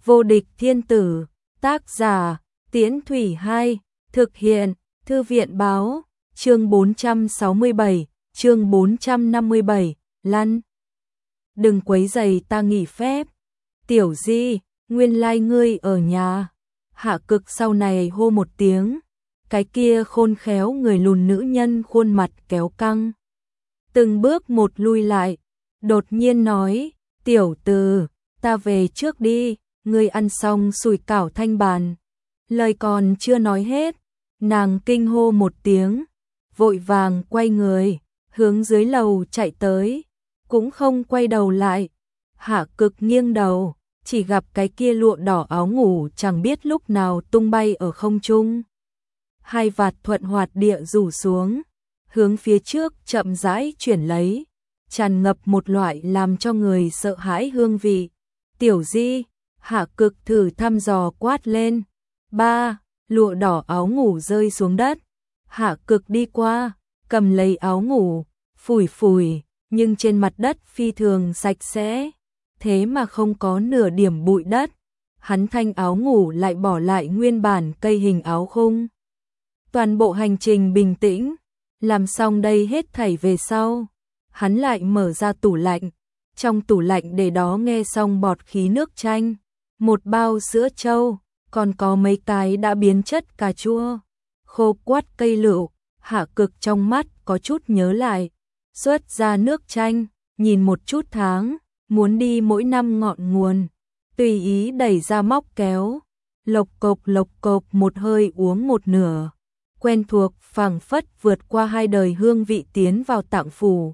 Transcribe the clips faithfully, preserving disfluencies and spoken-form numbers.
Vô địch thiên tử, tác giả, Tiễn Thủy hai, thực hiện, Thư viện báo, chương bốn trăm sáu mươi bảy, chương bốn trăm năm mươi bảy, lăn. Đừng quấy rầy ta nghỉ phép. Tiểu Di, nguyên lai like ngươi ở nhà. Hạ Cực sau này hô một tiếng, cái kia khôn khéo người lùn nữ nhân khuôn mặt kéo căng. Từng bước một lui lại, đột nhiên nói, tiểu từ, ta về trước đi, ngươi ăn xong sủi cảo thanh bàn. Lời còn chưa nói hết, nàng kinh hô một tiếng, vội vàng quay người, hướng dưới lầu chạy tới, cũng không quay đầu lại. Hạ Cực nghiêng đầu, chỉ gặp cái kia lụa đỏ áo ngủ chẳng biết lúc nào tung bay ở không trung. Hai vạt thuận hoạt địa rủ xuống, hướng phía trước chậm rãi chuyển lấy, tràn ngập một loại làm cho người sợ hãi hương vị. Tiểu Di, Hạ Cực thử thăm dò quát lên. Ba, lụa đỏ áo ngủ rơi xuống đất. Hạ Cực đi qua, cầm lấy áo ngủ, phủi phủi, nhưng trên mặt đất phi thường sạch sẽ, thế mà không có nửa điểm bụi đất. Hắn thanh áo ngủ lại bỏ lại nguyên bản cây hình áo khung. Toàn bộ hành trình bình tĩnh, làm xong đây hết thảy về sau, hắn lại mở ra tủ lạnh, trong tủ lạnh để đó nghe xong bọt khí nước chanh, một bao sữa trâu, còn có mấy cái đã biến chất cà chua, khô quắt cây lựu. Hạ Cực trong mắt có chút nhớ lại, xuất ra nước chanh, nhìn một chút tháng, muốn đi mỗi năm ngọn nguồn, tùy ý đẩy ra móc kéo, lộc cộc lộc cộc một hơi uống một nửa, quen thuộc phảng phất vượt qua hai đời hương vị tiến vào tạng phủ.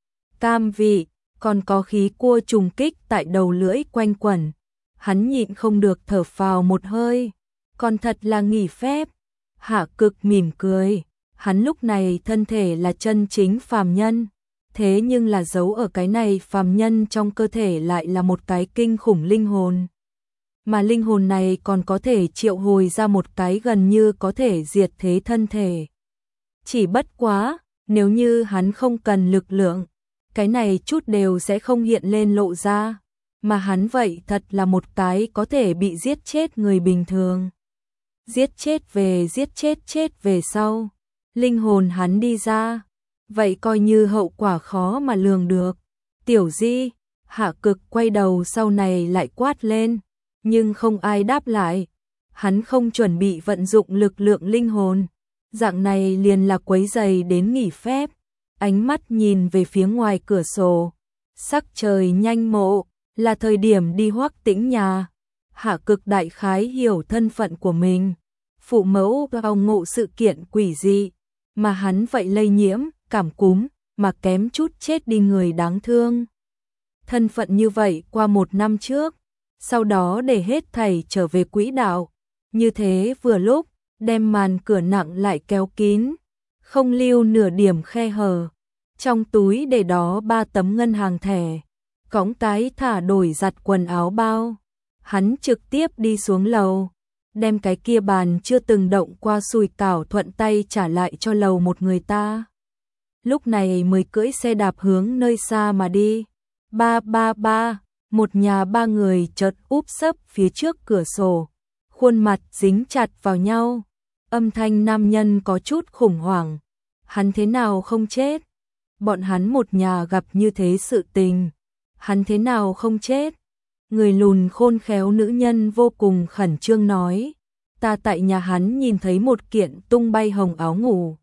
Cam vị, còn có khí cua trùng kích tại đầu lưỡi quanh quẩn, hắn nhịn không được thở phào một hơi, còn thật là nghỉ phép. Hạ Cực mỉm cười, hắn lúc này thân thể là chân chính phàm nhân, thế nhưng là giấu ở cái này phàm nhân trong cơ thể lại là một cái kinh khủng linh hồn. Mà linh hồn này còn có thể triệu hồi ra một cái gần như có thể diệt thế thân thể. Chỉ bất quá, nếu như hắn không cần lực lượng, cái này chút đều sẽ không hiện lên lộ ra, mà hắn vậy thật là một cái có thể bị giết chết người bình thường. Giết chết về giết chết chết về sau, linh hồn hắn đi ra, vậy coi như hậu quả khó mà lường được. Tiểu Di, Hạ Cực quay đầu sau này lại quát lên, nhưng không ai đáp lại. Hắn không chuẩn bị vận dụng lực lượng linh hồn, dạng này liền là quấy rầy đến nghỉ phép. Ánh mắt nhìn về phía ngoài cửa sổ, sắc trời nhanh mộ, là thời điểm đi Hoắc Tĩnh nhà. Hạ Cực đại khái hiểu thân phận của mình, phụ mẫu vào ngộ sự kiện quỷ dị, mà hắn vậy lây nhiễm, cảm cúm, mà kém chút chết đi người đáng thương. Thân phận như vậy qua một năm trước, sau đó để hết thảy trở về quỹ đạo, như thế vừa lúc, đem màn cửa nặng lại kéo kín, không lưu nửa điểm khe hở. Trong túi để đó ba tấm ngân hàng thẻ, cõng cái thả đổi giặt quần áo bao. Hắn trực tiếp đi xuống lầu, đem cái kia bàn chưa từng động qua sùi cảo thuận tay trả lại cho lầu một người ta. Lúc này mới cưỡi xe đạp hướng nơi xa mà đi. Ba ba ba, một nhà ba người chợt úp sấp phía trước cửa sổ, khuôn mặt dính chặt vào nhau. Âm thanh nam nhân có chút khủng hoảng. Hắn thế nào không chết? Bọn hắn một nhà gặp như thế sự tình, hắn thế nào không chết? Người lùn khôn khéo nữ nhân vô cùng khẩn trương nói, ta tại nhà hắn nhìn thấy một kiện tung bay hồng áo ngủ.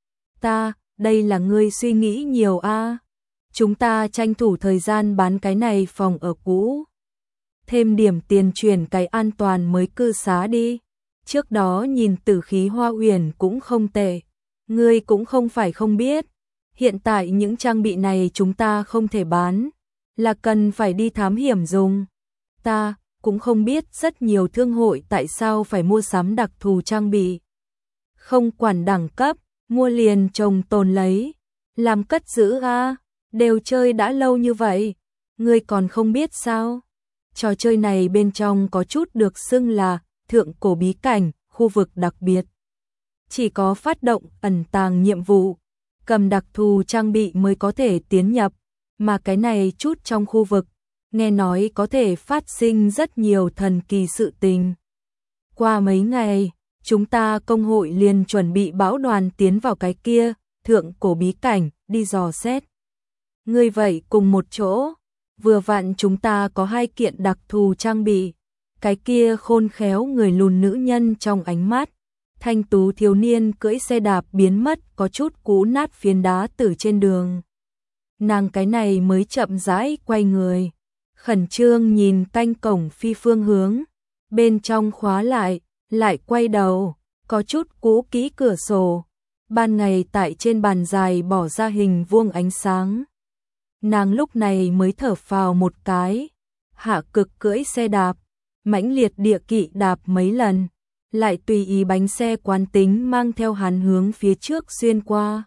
Ta, đây là ngươi suy nghĩ nhiều a. À? Chúng ta tranh thủ thời gian bán cái này phòng ở cũ, thêm điểm tiền chuyển cái an toàn mới cư xá đi. Trước đó nhìn Tử Khí Hoa Uyển cũng không tệ, ngươi cũng không phải không biết, hiện tại những trang bị này chúng ta không thể bán, là cần phải đi thám hiểm dùng. Ta cũng không biết rất nhiều thương hội tại sao phải mua sắm đặc thù trang bị. Không quản đẳng cấp, mua liền trồng tồn lấy, làm cất giữ a, đều chơi đã lâu như vậy, ngươi còn không biết sao? Trò chơi này bên trong có chút được xưng là thượng cổ bí cảnh, khu vực đặc biệt. Chỉ có phát động ẩn tàng nhiệm vụ, cầm đặc thù trang bị mới có thể tiến nhập, mà cái này chút trong khu vực, nghe nói có thể phát sinh rất nhiều thần kỳ sự tình. Qua mấy ngày, chúng ta công hội liền chuẩn bị bão đoàn tiến vào cái kia, thượng cổ bí cảnh, đi dò xét. Ngươi vậy cùng một chỗ, vừa vặn chúng ta có hai kiện đặc thù trang bị. Cái kia khôn khéo người lùn nữ nhân trong ánh mắt, thanh tú thiếu niên cưỡi xe đạp biến mất có chút cú nát phiến đá từ trên đường. Nàng cái này mới chậm rãi quay người, khẩn trương nhìn canh cổng phi phương hướng, bên trong khóa lại, lại quay đầu, có chút cũ kỹ cửa sổ, ban ngày tại trên bàn dài bỏ ra hình vuông ánh sáng. Nàng lúc này mới thở phào một cái, hạ cực cưỡi xe đạp, mãnh liệt địa kỵ đạp mấy lần, lại tùy ý bánh xe quán tính mang theo hắn hướng phía trước xuyên qua.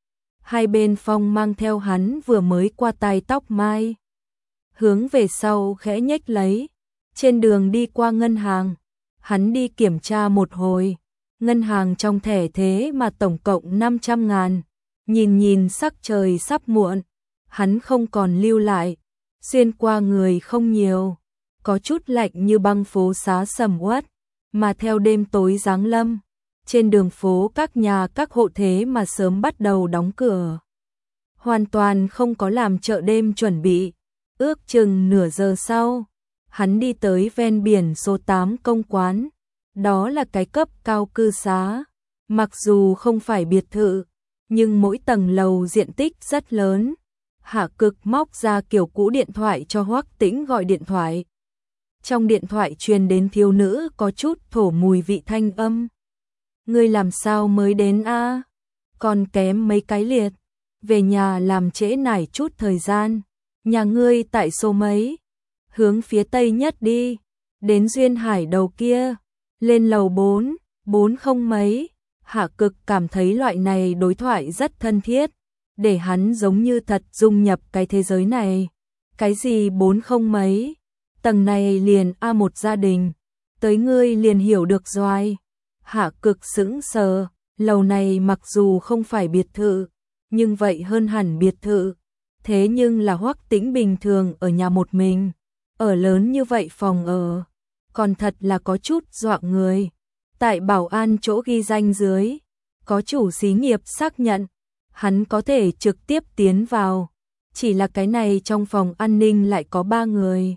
Hai bên phong mang theo hắn vừa mới qua tai tóc mai. Hướng về sau khẽ nhếch lấy, trên đường đi qua ngân hàng, hắn đi kiểm tra một hồi, ngân hàng trong thẻ thế mà tổng cộng năm trăm ngàn, nhìn nhìn sắc trời sắp muộn, hắn không còn lưu lại, xuyên qua người không nhiều, có chút lạnh như băng phố xá sầm uất, mà theo đêm tối giáng lâm, trên đường phố các nhà các hộ thế mà sớm bắt đầu đóng cửa. Hoàn toàn không có làm chợ đêm chuẩn bị, ước chừng nửa giờ sau, hắn đi tới ven biển số tám công quán, đó là cái cấp cao cư xá, mặc dù không phải biệt thự, nhưng mỗi tầng lầu diện tích rất lớn. Hạ cực móc ra kiểu cũ điện thoại cho Hoắc Tĩnh gọi điện thoại. Trong điện thoại truyền đến thiếu nữ có chút thổ mùi vị thanh âm. Ngươi làm sao mới đến a? Còn kém mấy cái liệt, về nhà làm trễ nải chút thời gian. Nhà ngươi tại số mấy? Hướng phía tây nhất đi, đến duyên hải đầu kia, lên lầu bốn, bốn không mấy. Hạ cực cảm thấy loại này đối thoại rất thân thiết, để hắn giống như thật dung nhập cái thế giới này. Cái gì bốn không mấy, tầng này liền a một gia đình, tới ngươi liền hiểu được rồi. Hạ cực sững sờ, lầu này mặc dù không phải biệt thự, nhưng vậy hơn hẳn biệt thự. Thế nhưng là Hoắc Tĩnh bình thường ở nhà một mình, ở lớn như vậy phòng ở, còn thật là có chút dọa người. Tại bảo an chỗ ghi danh dưới, có chủ xí nghiệp xác nhận, hắn có thể trực tiếp tiến vào. Chỉ là cái này trong phòng an ninh lại có ba người,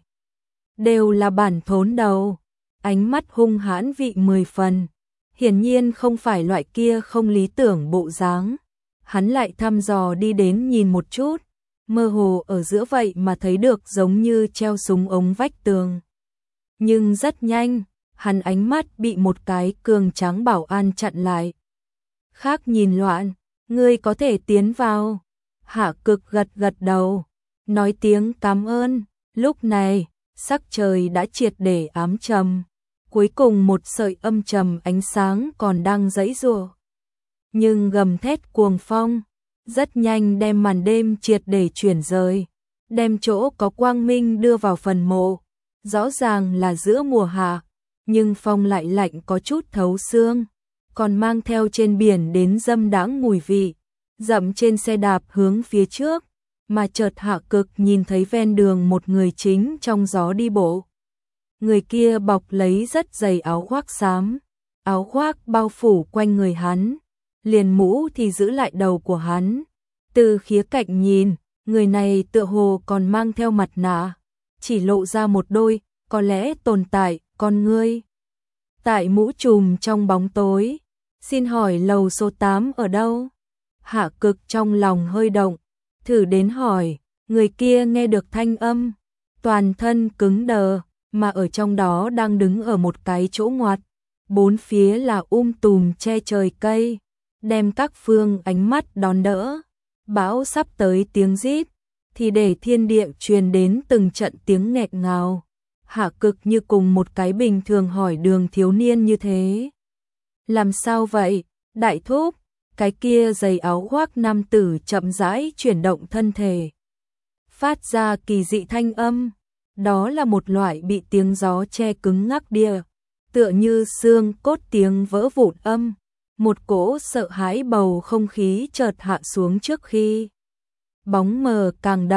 đều là bản thốn đầu, ánh mắt hung hãn vị mười phần, hiển nhiên không phải loại kia không lý tưởng bộ dáng. Hắn lại thăm dò đi đến nhìn một chút, mơ hồ ở giữa vậy mà thấy được giống như treo súng ống vách tường. Nhưng rất nhanh, hắn ánh mắt bị một cái cường tráng bảo an chặn lại. Khác nhìn loạn, ngươi có thể tiến vào. Hạ cực gật gật đầu, nói tiếng cảm ơn. Lúc này, sắc trời đã triệt để ám trầm, cuối cùng một sợi âm trầm ánh sáng còn đang giãy giụa. Nhưng gầm thét cuồng phong, rất nhanh đem màn đêm triệt để chuyển rời, đem chỗ có quang minh đưa vào phần mộ. Rõ ràng là giữa mùa hạ, nhưng phong lại lạnh có chút thấu xương, còn mang theo trên biển đến dâm đãng mùi vị. Dậm trên xe đạp hướng phía trước, mà chợt Hạ cực nhìn thấy ven đường một người chính trong gió đi bộ. Người kia bọc lấy rất dày áo khoác xám, áo khoác bao phủ quanh người hắn, liền mũ thì giữ lại đầu của hắn. Từ khía cạnh nhìn, người này tựa hồ còn mang theo mặt nạ, chỉ lộ ra một đôi, có lẽ tồn tại, con ngươi. Tại mũ trùm trong bóng tối, xin hỏi lầu số tám ở đâu? Hạ cực trong lòng hơi động, thử đến hỏi, người kia nghe được thanh âm, toàn thân cứng đờ, mà ở trong đó đang đứng ở một cái chỗ ngoặt, bốn phía là um tùm che trời cây, đem các phương ánh mắt đón đỡ. Bão sắp tới tiếng rít, thì để thiên địa truyền đến từng trận tiếng nghẹt ngào. Hạ cực như cùng một cái bình thường hỏi đường thiếu niên như thế. Làm sao vậy, đại thúc? Cái kia giày áo khoác nam tử chậm rãi chuyển động thân thể, phát ra kỳ dị thanh âm. Đó là một loại bị tiếng gió che cứng ngắc địa, tựa như xương cốt tiếng vỡ vụn âm. Một cỗ sợ hãi bầu không khí chợt hạ xuống trước khi bóng mờ càng đậm,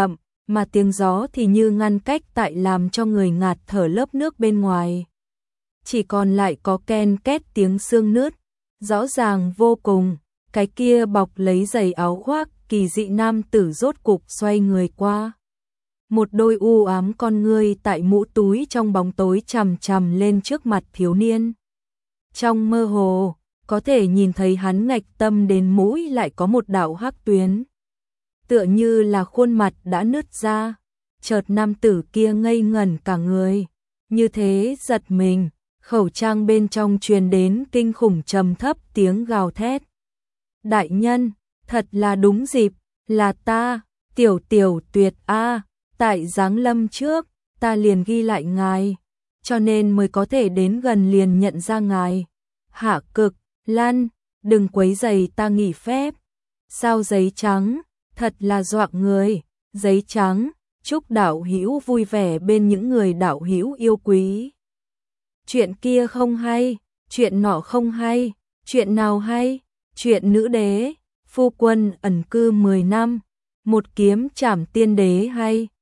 mà tiếng gió thì như ngăn cách tại làm cho người ngạt thở lớp nước bên ngoài. Chỉ còn lại có ken két tiếng xương nứt, rõ ràng vô cùng, cái kia bọc lấy giày áo khoác kỳ dị nam tử rốt cục xoay người qua. Một đôi u ám con ngươi tại mũ túi trong bóng tối chằm chằm lên trước mặt thiếu niên. Trong mơ hồ, có thể nhìn thấy hắn ngạch tâm đến mũi lại có một đạo hắc tuyến. Tựa như là khuôn mặt đã nứt ra, chợt nam tử kia ngây ngẩn cả người. Như thế giật mình, khẩu trang bên trong truyền đến kinh khủng trầm thấp tiếng gào thét. Đại nhân, thật là đúng dịp, là ta, tiểu tiểu tuyệt a, tại giáng lâm trước, ta liền ghi lại ngài, cho nên mới có thể đến gần liền nhận ra ngài. Hạ Cực, Lăn, đừng quấy rầy ta nghỉ phép. Sao giấy trắng, thật là dọa người, giấy trắng, chúc đạo hữu vui vẻ bên những người đạo hữu yêu quý. Chuyện kia không hay, chuyện nọ không hay, chuyện nào hay? Chuyện nữ đế, phu quân ẩn cư mười năm, một kiếm trảm tiên đế hay.